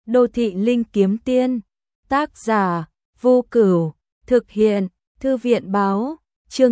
Đô thị linh kiếm tiên, tác giả, Vô Cửu, thực hiện, Thư viện báo, chương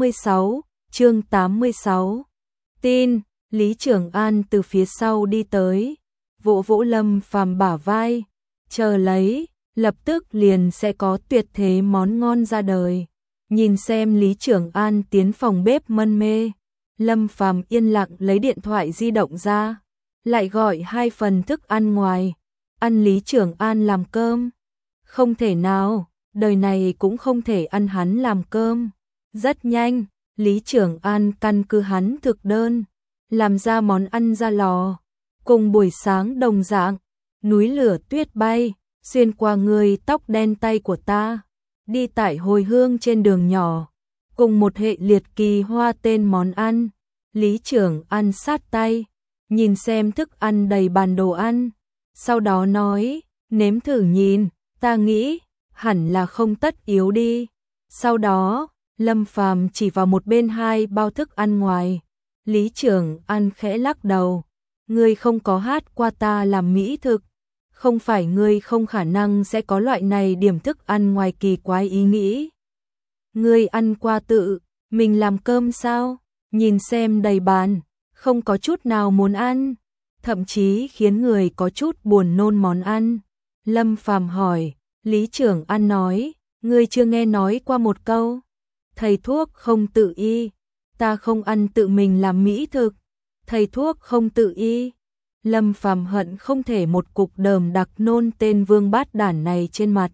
86. Tin, Lý Trường An từ phía sau đi tới, vỗ vỗ Lâm Phàm bả vai, chờ lấy, lập tức liền sẽ có tuyệt thế món ngon ra đời. Nhìn xem Lý Trường An tiến phòng bếp mân mê, Lâm Phàm yên lặng lấy điện thoại di động ra, lại gọi 2 phần thức ăn ngoài. Ăn Lý Trường An làm cơm? Không thể nào, đời này cũng không thể ăn hắn làm cơm. Rất nhanh, Lý Trường An căn cứ hắn thực đơn, làm ra món ăn ra lò. Cùng buổi sáng đồng dạng, núi lửa tuyết bay, xuyên qua người tóc đen tay của ta, đi tại hồi hương trên đường nhỏ, cùng một hệ liệt kỳ hoa tên món ăn. Lý Trường An sát tay, nhìn xem thức ăn đầy bàn đồ ăn, sau đó nói, nếm thử nhìn, ta nghĩ, hẳn là không tất yếu đi. Sau đó, Lâm Phàm chỉ vào một bên 2 bao thức ăn ngoài. Lý Trường An khẽ lắc đầu, ngươi không có hát qua ta làm mỹ thực, không phải ngươi không khả năng sẽ có loại này điểm thức ăn ngoài kỳ quái ý nghĩ. Ngươi ăn qua tự mình làm cơm sao? Nhìn xem đầy bàn, không có chút nào muốn ăn, thậm chí khiến người có chút buồn nôn món ăn. Lâm Phàm hỏi, Lý Trường An nói, ngươi chưa nghe nói qua một câu, thầy thuốc không tự y, ta không ăn tự mình làm mỹ thực, thầy thuốc không tự y. Lâm Phàm hận không thể một cục đờm đặc nôn tên vương bát đản này trên mặt.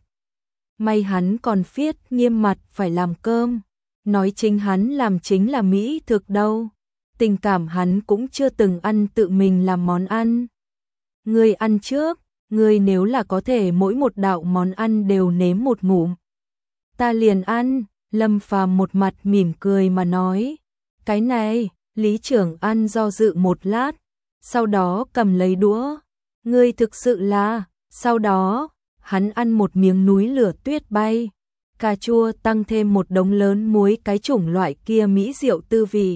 May hắn còn viết nghiêm mặt phải làm cơm, nói chính hắn làm chính là mỹ thực đâu. Tình cảm hắn cũng chưa từng ăn tự mình làm món ăn. Ngươi ăn trước, ngươi nếu là có thể mỗi một đạo món ăn đều nếm một ngụm, ta liền ăn. Lâm Phàm một mặt mỉm cười mà nói, cái này. Lý Trường An do dự một lát, sau đó cầm lấy đũa, ngươi thực sự là. Sau đó, hắn ăn một miếng núi lửa tuyết bay, cà chua tăng thêm một đống lớn muối, cái chủng loại kia mỹ diệu tư vị.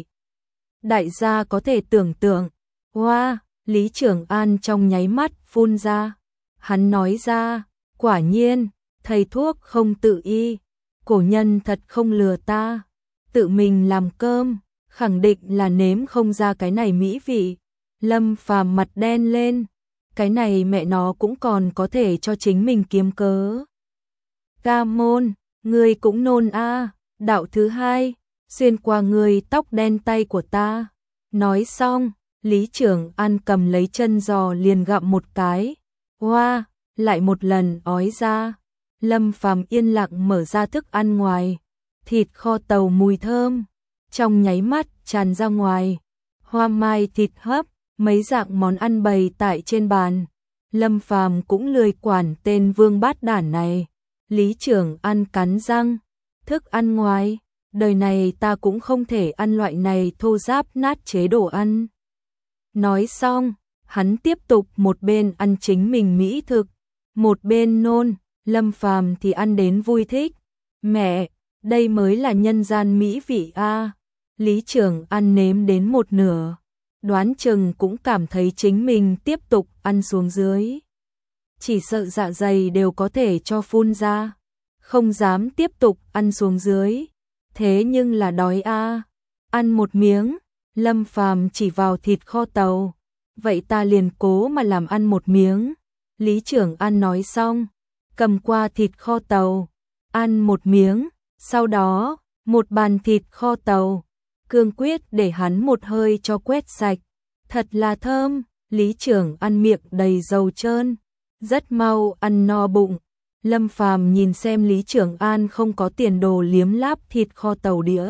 Đại gia có thể tưởng tượng, wow, Lý Trường An trong nháy mắt phun ra. Hắn nói ra, quả nhiên, thầy thuốc không tự y, cổ nhân thật không lừa ta, tự mình làm cơm, khẳng định là nếm không ra cái này mỹ vị. Lâm Phàm mặt đen lên, cái này mẹ nó cũng còn có thể cho chính mình kiếm cớ. Ca môn, ngươi cũng nôn a. Đạo thứ 2, xuyên qua người tóc đen tay của ta. Nói xong, Lý Trường An cầm lấy chân giò liền gặm một cái. Hoa, lại một lần ói ra. Lâm Phàm yên lặng mở ra thức ăn ngoài, thịt kho tàu mùi thơm trong nháy mắt tràn ra ngoài. Hoa mai thịt hấp, mấy dạng món ăn bày tại trên bàn. Lâm Phàm cũng lười quản tên vương bát đản này. Lý Trường An cắn răng, thức ăn ngoài, đời này ta cũng không thể ăn loại này thô ráp nát chế đồ ăn. Nói xong, hắn tiếp tục một bên ăn chính mình mỹ thực, một bên nôn. Lâm Phàm thì ăn đến vui thích. Mẹ, đây mới là nhân gian mỹ vị a. Lý Trường An nếm đến một nửa, đoán chừng cũng cảm thấy chính mình tiếp tục ăn xuống dưới, chỉ sợ dạ dày đều có thể cho phun ra, không dám tiếp tục ăn xuống dưới. Thế nhưng là đói a. Ăn một miếng, Lâm Phàm chỉ vào thịt kho tàu, vậy ta liền cố mà làm ăn một miếng. Lý Trường An nói xong, cầm qua thịt kho tàu, ăn một miếng, sau đó, một bàn thịt kho tàu, cương quyết để hắn một hơi cho quét sạch. Thật là thơm. Lý Trường An miệng đầy dầu trơn, rất mau ăn no bụng. Lâm Phàm nhìn xem Lý Trường An không có tiền đồ liếm láp thịt kho tàu đĩa,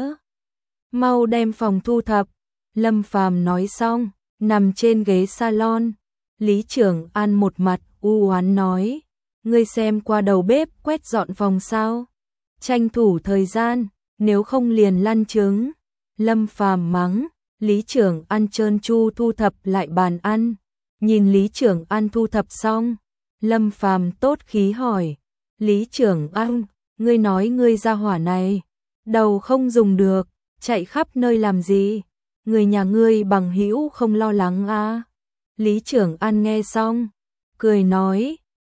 mau đem phòng thu thập. Lâm Phàm nói xong, nằm trên ghế salon. Lý Trường An một mặt u oán nói, ngươi xem qua đầu bếp quét dọn phòng sao? Tranh thủ thời gian, nếu không liền lăn trứng. Lâm Phàm mắng. Lý Trường An trơn tru thu thập lại bàn ăn. Nhìn Lý Trường An thu thập xong, Lâm Phàm tốt khí hỏi, Lý Trường An, ngươi nói ngươi ra hỏa này, đầu không dùng được, chạy khắp nơi làm gì? Người nhà ngươi bằng hữu không lo lắng à? Lý Trường An nghe xong, cười nói,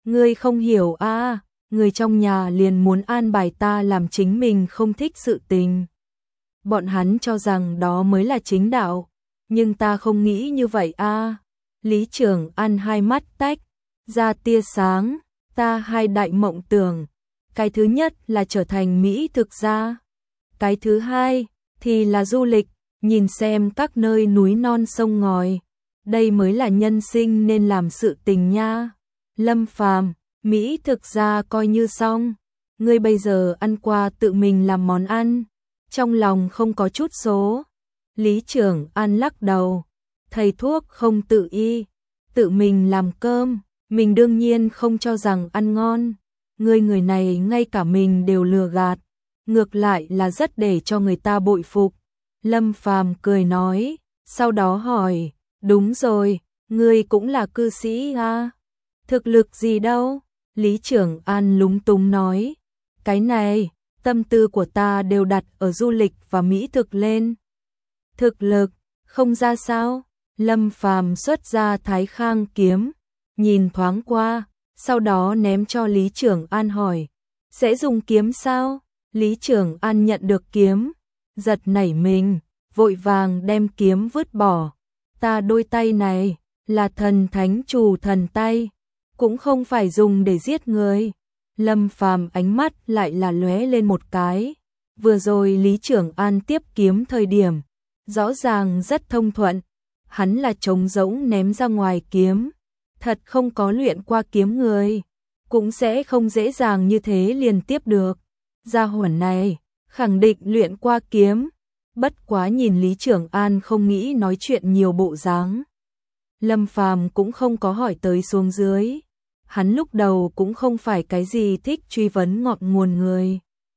Ngươi không hiểu à, người trong nhà liền muốn an bài ta làm chính mình không thích sự tình. Bọn hắn cho rằng đó mới là chính đạo, nhưng ta không nghĩ như vậy à. Lý Trường An hai mắt tách ra tia sáng, ta hai đại mộng tưởng. Cái thứ nhất là trở thành mỹ thực gia. Cái thứ hai thì là du lịch, nhìn xem các nơi núi non sông ngòi. Đây mới là nhân sinh nên làm sự tình nha. Lâm Phàm, mỹ thực gia coi như xong. Ngươi bây giờ ăn qua tự mình làm món ăn, trong lòng không có chút số. Lý Trường An lắc đầu, thầy thuốc không tự y, tự mình làm cơm, mình đương nhiên không cho rằng ăn ngon. Ngươi người này ngay cả mình đều lừa gạt, ngược lại là rất để cho người ta bội phục. Lâm Phàm cười nói, sau đó hỏi, đúng rồi, ngươi cũng là cư sĩ à? Thực lực gì đâu? Lý Trường An lúng túng nói, cái này, tâm tư của ta đều đặt ở du lịch và mỹ thực lên. Thực lực, không ra sao? Lâm Phàm xuất ra Thái Khang kiếm, nhìn thoáng qua, sau đó ném cho Lý Trường An hỏi, sẽ dùng kiếm sao? Lý Trường An nhận được kiếm, giật nảy mình, vội vàng đem kiếm vứt bỏ. Ta đôi tay này là thần thánh trù thần tay, cũng không phải dùng để giết người. Lâm Phàm ánh mắt lại là lóe lên một cái. Vừa rồi Lý Trường An tiếp kiếm thời điểm, rõ ràng rất thông thuận. Hắn là trống rỗng ném ra ngoài kiếm. Thật không có luyện qua kiếm người, cũng sẽ không dễ dàng như thế liền tiếp được. Gia hỏa này, khẳng định luyện qua kiếm. Bất quá nhìn Lý Trường An không nghĩ nói chuyện nhiều bộ dáng. Lâm Phàm cũng không có hỏi tới xuống dưới. Hắn lúc đầu cũng không phải cái gì thích truy vấn ngọn nguồn người.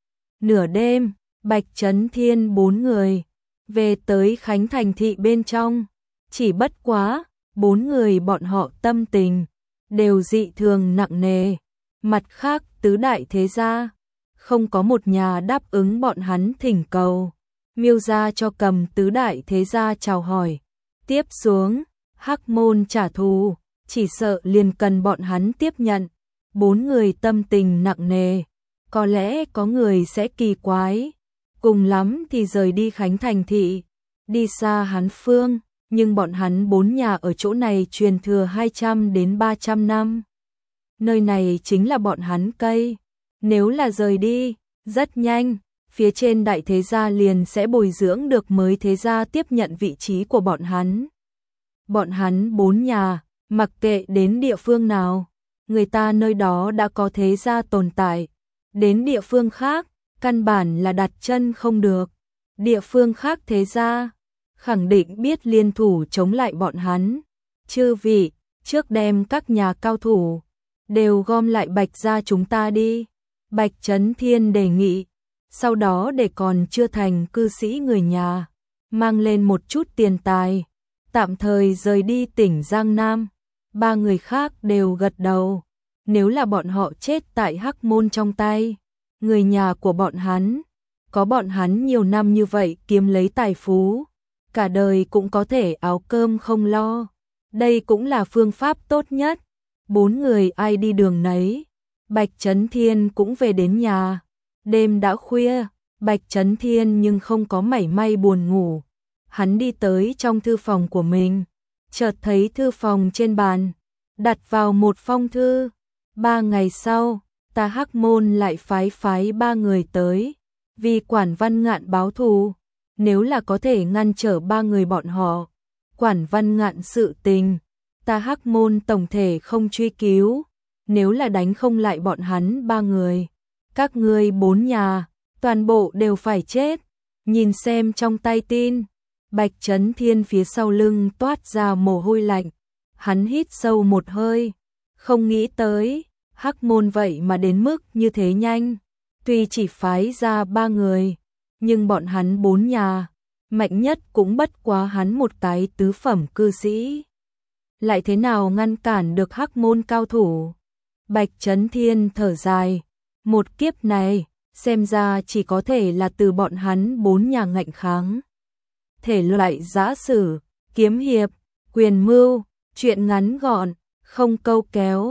Nửa đêm, Bạch Trấn Thiên 4 người về tới Khánh Thành thị bên trong. Chỉ bất quá, 4 người bọn họ tâm tình đều dị thường nặng nề. Mặt khác tứ đại thế gia, không có một nhà đáp ứng bọn hắn thỉnh cầu. Miêu gia cho cầm tứ đại thế gia chào hỏi. Tiếp xuống, Hắc Môn trả thù, chỉ sợ liền cần bọn hắn tiếp nhận. 4 người tâm tình nặng nề, có lẽ có người sẽ kỳ quái, cùng lắm thì rời đi Khánh Thành thị, đi xa Hán Phương, nhưng bọn hắn 4 nhà ở chỗ này truyền thừa 200 đến 300 năm. Nơi này chính là bọn hắn cây, nếu là rời đi, rất nhanh, phía trên đại thế gia liền sẽ bồi dưỡng được mới thế gia tiếp nhận vị trí của bọn hắn. Bọn hắn 4 nhà, mặc kệ đến địa phương nào, người ta nơi đó đã có thế gia tồn tại. Đến địa phương khác, căn bản là đặt chân không được. Địa phương khác thế gia, khẳng định biết liên thủ chống lại bọn hắn. Chư vị, trước đem các nhà cao thủ đều gom lại Bạch gia chúng ta đi. Bạch Trấn Thiên đề nghị, sau đó để còn chưa thành cư sĩ người nhà, mang lên một chút tiền tài, tạm thời rời đi tỉnh Giang Nam. 3 người khác đều gật đầu. Nếu là bọn họ chết tại Hắc Môn trong tay, người nhà của bọn hắn, có bọn hắn nhiều năm như vậy kiếm lấy tài phú, cả đời cũng có thể áo cơm không lo. Đây cũng là phương pháp tốt nhất. 4 người ai đi đường nấy. Bạch Trấn Thiên cũng về đến nhà. Đêm đã khuya, Bạch Trấn Thiên nhưng không có mảy may buồn ngủ. Hắn đi tới trong thư phòng của mình, chợt thấy thư phòng trên bàn, đặt vào một phong thư. 3 ngày sau, ta Hắc Môn lại phái 3 người tới, vì Quản Văn Ngạn báo thù. Nếu là có thể ngăn trở 3 người bọn họ, Quản Văn Ngạn sự tình, ta Hắc Môn tổng thể không truy cứu. Nếu là đánh không lại bọn hắn 3 người, các ngươi 4 nhà, toàn bộ đều phải chết. Nhìn xem trong tay tin, Bạch Trấn Thiên phía sau lưng toát ra mồ hôi lạnh. Hắn hít sâu một hơi, không nghĩ tới, Hắc Môn vậy mà đến mức như thế nhanh. Tuy chỉ phái ra 3 người, nhưng bọn hắn 4 nhà, mạnh nhất cũng bất quá hắn một cái tứ phẩm cư sĩ. Lại thế nào ngăn cản được Hắc Môn cao thủ? Bạch Trấn Thiên thở dài, một kiếp này, xem ra chỉ có thể là từ bọn hắn 4 nhà ngạnh kháng. Thể loại giã sử, kiếm hiệp, quyền mưu, chuyện ngắn gọn, không câu kéo,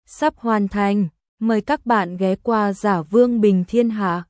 sắp hoàn thành. Mời các bạn ghé qua Giả Vương Bình Thiên Hạ.